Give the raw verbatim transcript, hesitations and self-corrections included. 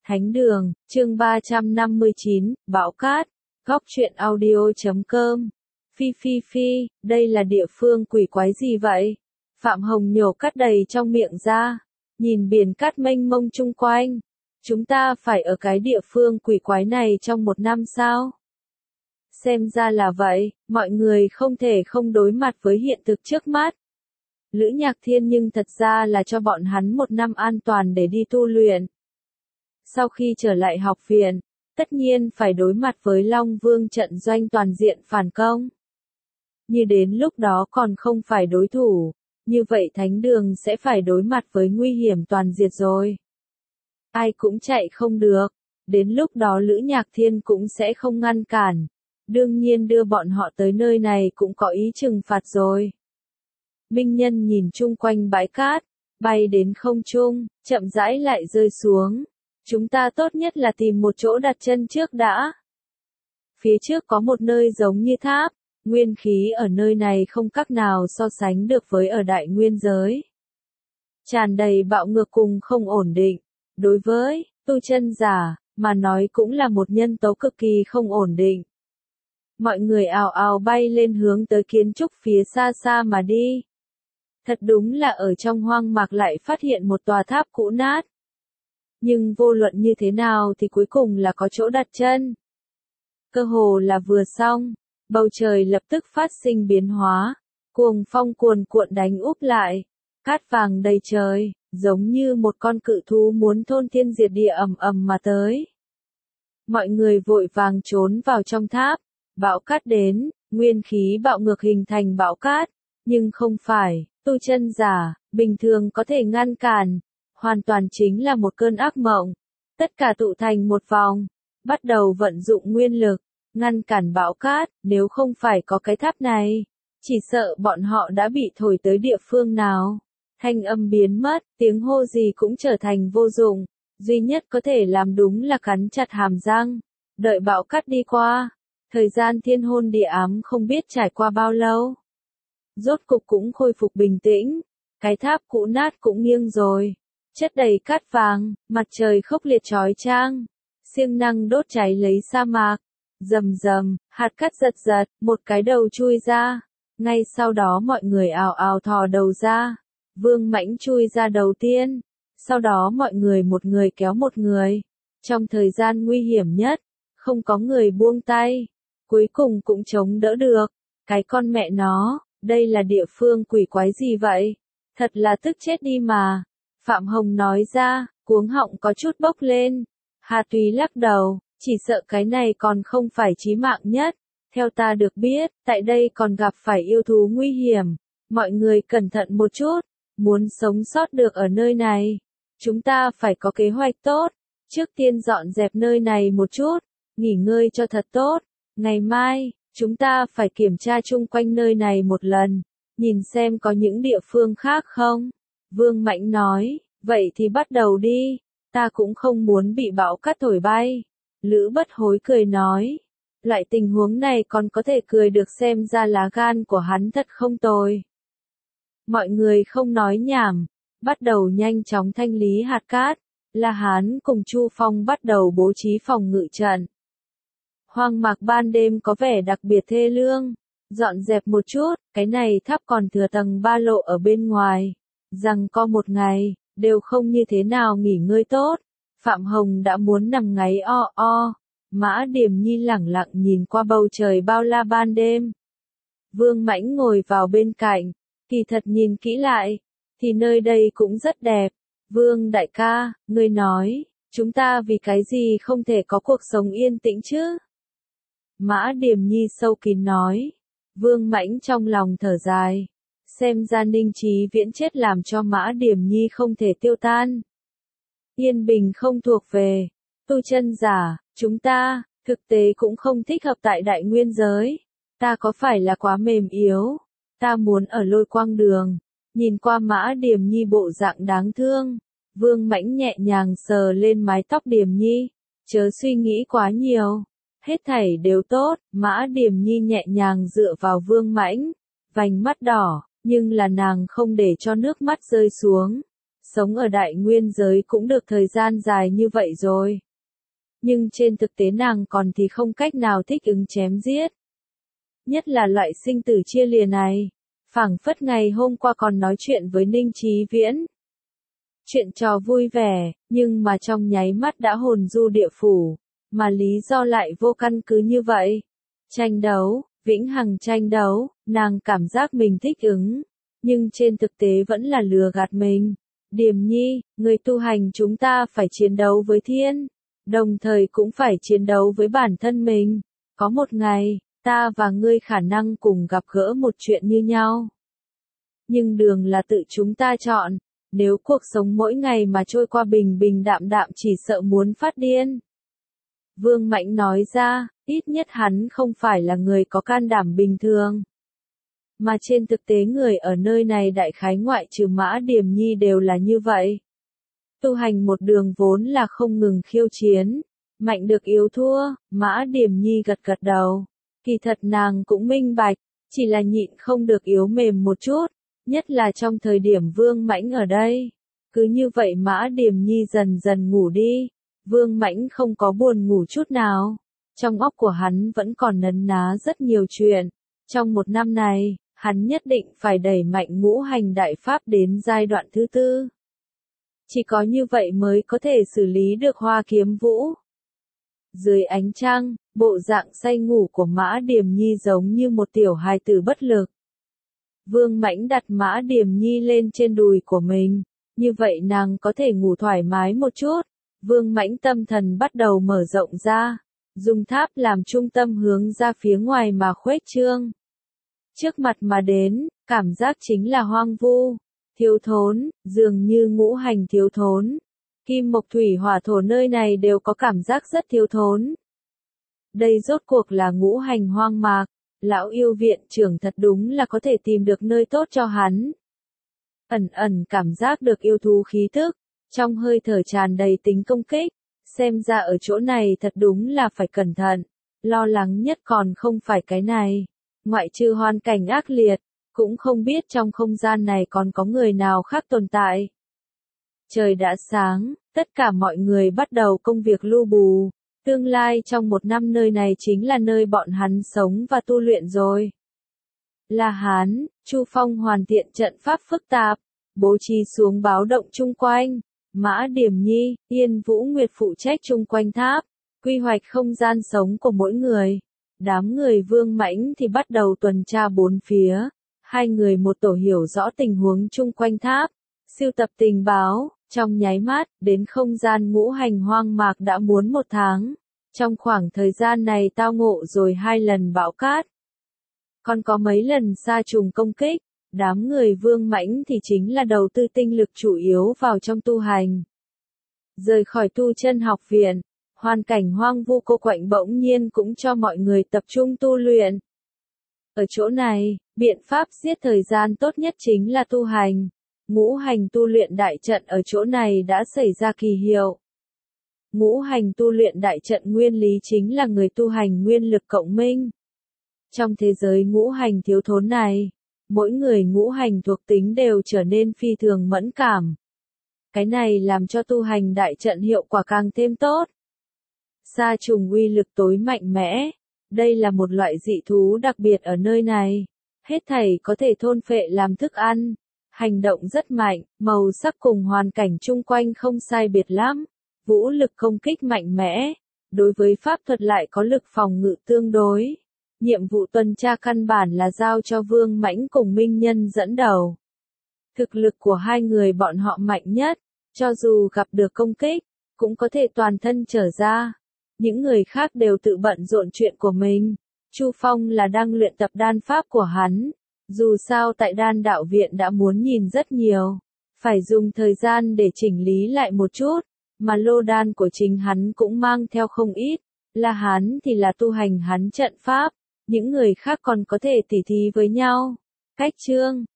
Thánh đường, chương ba trăm năm mươi chín, Bão Cát, góc truyện audio chấm com. Phi phi phi, đây là địa phương quỷ quái gì vậy? Phạm Hồng nhổ cát đầy trong miệng ra, nhìn biển cát mênh mông chung quanh. Chúng ta phải ở cái địa phương quỷ quái này trong một năm sao? Xem ra là vậy, mọi người không thể không đối mặt với hiện thực trước mắt. Lữ Nhạc Thiên nhưng thật ra là cho bọn hắn một năm an toàn để đi tu luyện. Sau khi trở lại học viện, tất nhiên phải đối mặt với Long Vương trận doanh toàn diện phản công. Như đến lúc đó còn không phải đối thủ, như vậy Thánh đường sẽ phải đối mặt với nguy hiểm toàn diệt rồi. Ai cũng chạy không được, đến lúc đó Lữ Nhạc Thiên cũng sẽ không ngăn cản. Đương nhiên đưa bọn họ tới nơi này cũng có ý trừng phạt rồi. Minh Nhân nhìn chung quanh bãi cát, bay đến không trung, chậm rãi lại rơi xuống. Chúng ta tốt nhất là tìm một chỗ đặt chân trước đã. Phía trước có một nơi giống như tháp, nguyên khí ở nơi này không cách nào so sánh được với ở đại nguyên giới. Tràn đầy bạo ngược cùng không ổn định. Đối với tu chân giả mà nói cũng là một nhân tố cực kỳ không ổn định. Mọi người ào ào bay lên hướng tới kiến trúc phía xa xa mà đi. Thật đúng là ở trong hoang mạc lại phát hiện một tòa tháp cũ nát. Nhưng vô luận như thế nào thì cuối cùng là có chỗ đặt chân. Cơ hồ là vừa xong, bầu trời lập tức phát sinh biến hóa, cuồng phong cuồn cuộn đánh úp lại, cát vàng đầy trời, giống như một con cự thú muốn thôn thiên diệt địa ầm ầm mà tới. Mọi người vội vàng trốn vào trong tháp, bão cát đến, nguyên khí bạo ngược hình thành bão cát, nhưng không phải, tu chân giả, bình thường có thể ngăn cản. Hoàn toàn chính là một cơn ác mộng. Tất cả tụ thành một vòng, bắt đầu vận dụng nguyên lực, ngăn cản bão cát, nếu không phải có cái tháp này, chỉ sợ bọn họ đã bị thổi tới địa phương nào. Thanh âm biến mất, tiếng hô gì cũng trở thành vô dụng, duy nhất có thể làm đúng là cắn chặt hàm răng, đợi bão cát đi qua. Thời gian thiên hôn địa ám không biết trải qua bao lâu. Rốt cục cũng khôi phục bình tĩnh, cái tháp cũ nát cũng nghiêng rồi. Chất đầy cát vàng, mặt trời khốc liệt chói chang, siêng năng đốt cháy lấy sa mạc, rầm rầm, hạt cát giật giật, một cái đầu chui ra, ngay sau đó mọi người ào ào thò đầu ra, Vương Mãnh chui ra đầu tiên, sau đó mọi người một người kéo một người, trong thời gian nguy hiểm nhất, không có người buông tay, cuối cùng cũng chống đỡ được, cái con mẹ nó, đây là địa phương quỷ quái gì vậy, thật là tức chết đi mà. Phạm Hồng nói ra, cuống họng có chút bốc lên. Hà Túy lắc đầu, chỉ sợ cái này còn không phải chí mạng nhất. Theo ta được biết, tại đây còn gặp phải yêu thú nguy hiểm. Mọi người cẩn thận một chút, muốn sống sót được ở nơi này. Chúng ta phải có kế hoạch tốt. Trước tiên dọn dẹp nơi này một chút, nghỉ ngơi cho thật tốt. Ngày mai, chúng ta phải kiểm tra chung quanh nơi này một lần, nhìn xem có những địa phương khác không. Vương Mãnh nói, vậy thì bắt đầu đi, ta cũng không muốn bị bão cát thổi bay. Lữ Bất Hối cười nói, loại tình huống này còn có thể cười được xem ra lá gan của hắn thật không tồi. Mọi người không nói nhảm, bắt đầu nhanh chóng thanh lý hạt cát, La Hán cùng Chu Phong bắt đầu bố trí phòng ngự trận. Hoang mạc ban đêm có vẻ đặc biệt thê lương, dọn dẹp một chút, cái này tháp còn thừa tầng ba lộ ở bên ngoài. Rằng có một ngày, đều không như thế nào nghỉ ngơi tốt, Phạm Hồng đã muốn nằm ngáy o o, Mã Điềm Nhi lẳng lặng nhìn qua bầu trời bao la ban đêm. Vương Mãnh ngồi vào bên cạnh, kỳ thật nhìn kỹ lại, thì nơi đây cũng rất đẹp. Vương đại ca, ngươi nói, chúng ta vì cái gì không thể có cuộc sống yên tĩnh chứ? Mã Điềm Nhi sâu kín nói, Vương Mãnh trong lòng thở dài. Xem ra Ninh Chí Viễn chết làm cho Mã Điềm Nhi không thể tiêu tan. Yên bình không thuộc về tu chân giả, chúng ta, thực tế cũng không thích hợp tại đại nguyên giới. Ta có phải là quá mềm yếu? Ta muốn ở Lôi Quang Đường. Nhìn qua Mã Điềm Nhi bộ dạng đáng thương, Vương Mãnh nhẹ nhàng sờ lên mái tóc Điềm Nhi. Chớ suy nghĩ quá nhiều. Hết thảy đều tốt, Mã Điềm Nhi nhẹ nhàng dựa vào Vương Mãnh, vành mắt đỏ. Nhưng là nàng không để cho nước mắt rơi xuống. sống ở đại nguyên giới cũng được thời gian dài như vậy rồi. Nhưng trên thực tế nàng còn thì không cách nào thích ứng chém giết. Nhất là loại sinh tử chia lìa này. Phảng phất ngày hôm qua còn nói chuyện với Ninh Chí Viễn. Chuyện trò vui vẻ, nhưng mà trong nháy mắt đã hồn du địa phủ, mà lý do lại vô căn cứ như vậy. Tranh đấu, vĩnh hằng tranh đấu, nàng cảm giác mình thích ứng, nhưng trên thực tế vẫn là lừa gạt mình. Điềm Nhi, người tu hành chúng ta phải chiến đấu với thiên, đồng thời cũng phải chiến đấu với bản thân mình. Có một ngày, ta và ngươi khả năng cùng gặp gỡ một chuyện như nhau. Nhưng đường là tự chúng ta chọn, nếu cuộc sống mỗi ngày mà trôi qua bình bình đạm đạm chỉ sợ muốn phát điên. Vương Mãnh nói ra, ít nhất hắn không phải là người có can đảm bình thường. Mà trên thực tế người ở nơi này đại khái ngoại trừ Mã Điềm Nhi đều là như vậy. Tu hành một đường vốn là không ngừng khiêu chiến, mạnh được yếu thua, Mã Điềm Nhi gật gật đầu. Kỳ thật nàng cũng minh bạch, chỉ là nhịn không được yếu mềm một chút, nhất là trong thời điểm Vương Mãnh ở đây. Cứ như vậy Mã Điềm Nhi dần dần ngủ đi, Vương Mãnh không có buồn ngủ chút nào. Trong óc của hắn vẫn còn nấn ná rất nhiều chuyện. Trong một năm này, hắn nhất định phải đẩy mạnh ngũ hành đại pháp đến giai đoạn thứ tư. Chỉ có như vậy mới có thể xử lý được Hoa Kiếm Vũ. Dưới ánh trăng, bộ dạng say ngủ của Mã Điềm Nhi giống như một tiểu hài tử bất lực. Vương Mãnh đặt Mã Điềm Nhi lên trên đùi của mình, như vậy nàng có thể ngủ thoải mái một chút. Vương Mãnh tâm thần bắt đầu mở rộng ra, dùng tháp làm trung tâm hướng ra phía ngoài mà khuếch trương. Trước mặt mà đến, cảm giác chính là hoang vu, thiếu thốn, dường như ngũ hành thiếu thốn. Kim mộc thủy hỏa thổ nơi này đều có cảm giác rất thiếu thốn. Đây rốt cuộc là ngũ hành hoang mạc, lão yêu viện trưởng thật đúng là có thể tìm được nơi tốt cho hắn. Ẩn ẩn cảm giác được yêu thú khí thức, trong hơi thở tràn đầy tính công kích, xem ra ở chỗ này thật đúng là phải cẩn thận, lo lắng nhất còn không phải cái này, ngoại trừ hoàn cảnh ác liệt, cũng không biết trong không gian này còn có người nào khác tồn tại. Trời đã sáng, tất cả mọi người bắt đầu công việc lưu bù, tương lai trong một năm nơi này chính là nơi bọn hắn sống và tu luyện rồi. La Hán, Chu Phong hoàn thiện trận pháp phức tạp, bố trí xuống báo động chung quanh. Mã Điềm Nhi, Yên Vũ Nguyệt phụ trách chung quanh tháp, quy hoạch không gian sống của mỗi người. Đám người Vương Mãnh thì bắt đầu tuần tra bốn phía, hai người một tổ hiểu rõ tình huống chung quanh tháp, sưu tập tình báo, trong nháy mắt, đến không gian ngũ hành hoang mạc đã muốn một tháng. Trong khoảng thời gian này tao ngộ rồi hai lần bão cát. Còn có mấy lần sa trùng công kích. Đám người Vương Mãnh thì chính là đầu tư tinh lực chủ yếu vào trong tu hành. Rời khỏi tu chân học viện, hoàn cảnh hoang vu cô quạnh bỗng nhiên cũng cho mọi người tập trung tu luyện. Ở chỗ này, biện pháp giết thời gian tốt nhất chính là tu hành. Ngũ hành tu luyện đại trận ở chỗ này đã xảy ra kỳ hiệu. Ngũ hành tu luyện đại trận nguyên lý chính là người tu hành nguyên lực cộng minh. Trong thế giới ngũ hành thiếu thốn này, mỗi người ngũ hành thuộc tính đều trở nên phi thường mẫn cảm. Cái này làm cho tu hành đại trận hiệu quả càng thêm tốt. Sa trùng uy lực tối mạnh mẽ. Đây là một loại dị thú đặc biệt ở nơi này. Hết thảy có thể thôn phệ làm thức ăn. Hành động rất mạnh, màu sắc cùng hoàn cảnh chung quanh không sai biệt lắm. Vũ lực công kích mạnh mẽ. Đối với pháp thuật lại có lực phòng ngự tương đối. Nhiệm vụ tuần tra căn bản là giao cho Vương Mãnh cùng Minh Nhân dẫn đầu. Thực lực của hai người bọn họ mạnh nhất, cho dù gặp được công kích, cũng có thể toàn thân trở ra. Những người khác đều tự bận rộn chuyện của mình. Chu Phong là đang luyện tập đan pháp của hắn. Dù sao tại đan đạo viện đã muốn nhìn rất nhiều. Phải dùng thời gian để chỉnh lý lại một chút. Mà lô đan của chính hắn cũng mang theo không ít. Là hắn thì là tu hành hắn trận pháp. Những người khác còn có thể tỉ thí với nhau. Cách chương